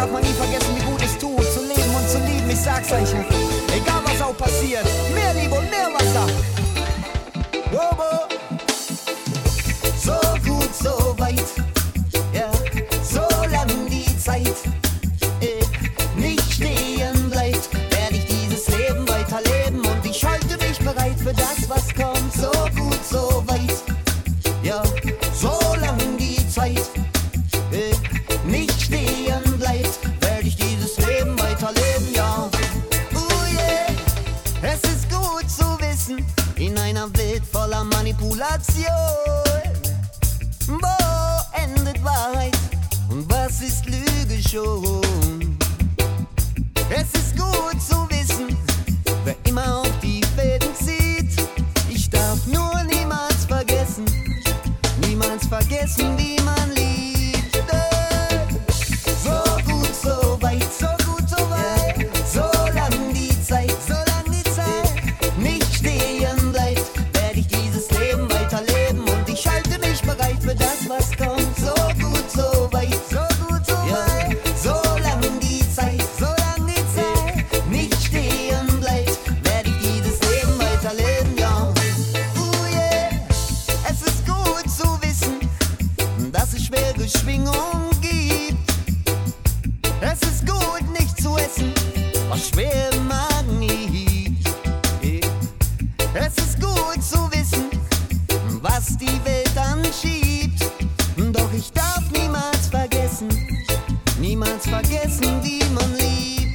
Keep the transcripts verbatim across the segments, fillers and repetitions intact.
darf man nie vergessen, wie gut es tut, zu leben und zu lieben, ich sag's euch. Egal was auch passiert, mehr Liebe und mehr Wasser. Wobo. So gut, so weit, ja, so lang die Zeit äh, nicht stehen bleibt, werde ich dieses Leben weiterleben und ich halte mich bereit für das, was kommt. So gut, so weit, ja, so lang die Zeit äh, nicht stehen bleibt, werde ich dieses Leben weiterleben, ja. Oh yeah, es ist gut zu wissen, in einer Welt voller Manipulation, wo endet Wahrheit und was ist Lüge schon? Es ist gut zu wissen, wer immer auf die Fäden zieht. Ich darf nur niemals vergessen, niemals vergessen, wie man liebt. So gut, so weit, so gut, so weit, so lang die Zeit, so lang die Zeit nicht stehen bleibt, werde ich dieses Leben weiterleben und ich halte mich bereit für das, was kommt. So gut, so weit, so gut, so weit, so lang die Zeit, so lang die Zeit nicht stehen bleibt, werde ich dieses Leben weiterleben, ja. Oh yeah, es ist gut zu wissen, dass es schwere Schwingungen gibt. Es ist gut, nicht zu essen, was schwer im Magen liegt. Es ist gut zu wissen, was die Welt anschiebt. Doch ich darf niemals vergessen, niemals vergessen, wie man liebt.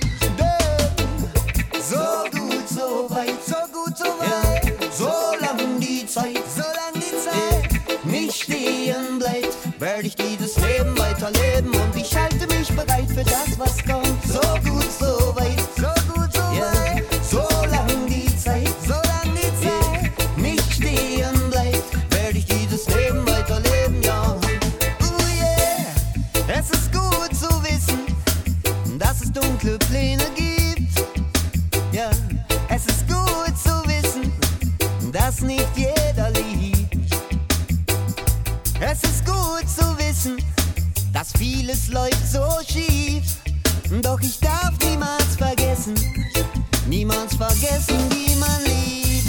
So gut, so weit, so gut, so weit, so lang die Zeit, so lang die Zeit nicht stehen bleibt, werde ich dieses Leben weiterleben und ich halte mich bereit für das, was kommt. So gut, so weit, so gut, so weit, so lang die Zeit, so lang die Zeit nicht stehen bleibt, werde ich dieses Leben weiterleben, ja. Oh yeah, es ist gut zu wissen, dass es dunkle Pläne gibt. Ja, es ist gut zu wissen, dass nicht jeder liebt. Es ist gut zu wissen, dass vieles läuft so schief. Doch ich darf niemals vergessen, niemals vergessen, wie man liebt.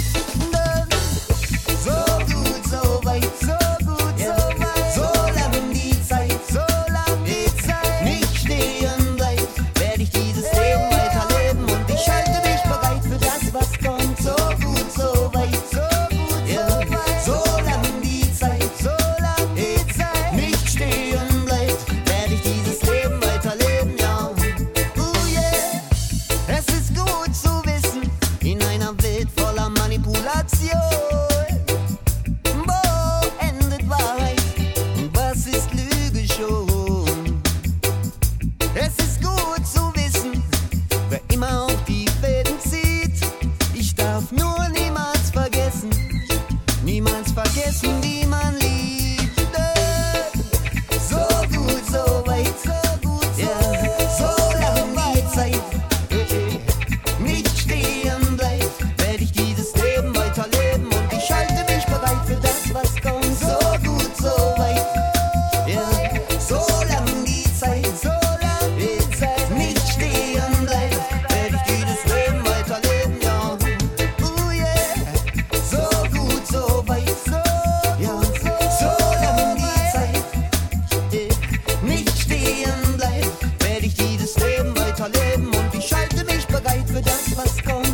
So gut, so weit, so gut, so weit, so lang die Zeit, so lang die Zeit nicht stehen bleibt, werde ich dieses Leben weiterleben und ich halte mich bereit für das, was kommt. So gut, so weit, so gut, so weit, so lang die Zeit, so lang die Zeit nicht stehen bleibt, werde ich dieses Leben weiterleben, ja. Oh yeah, es ist gut zu wissen, in einer Welt voller Manipulation, wo endet Wahrheit und was ist Lüge schon? Es ist gut zu wissen, wer immer auf die Fäden zieht. Ich darf nur niemals vergessen, niemals vergessen, wie man liebt. So gut, so weit, so gut, so weit, so lang die Zeit nicht stehen bleibt, werde ich dieses Leben weiterleben und ich halte mich bereit für das, was kommt. So gut, so weit, ja, so lang die Zeit, so lang die Zeit nicht stehen bleibt, werde ich dieses Leben weiterleben, ja. Oh yeah, so gut, so weit, so, ja, so lang die Zeit äh, nicht stehen bleibt, werde ich dieses Leben weiterleben und ich halte mich bereit für das, was kommt.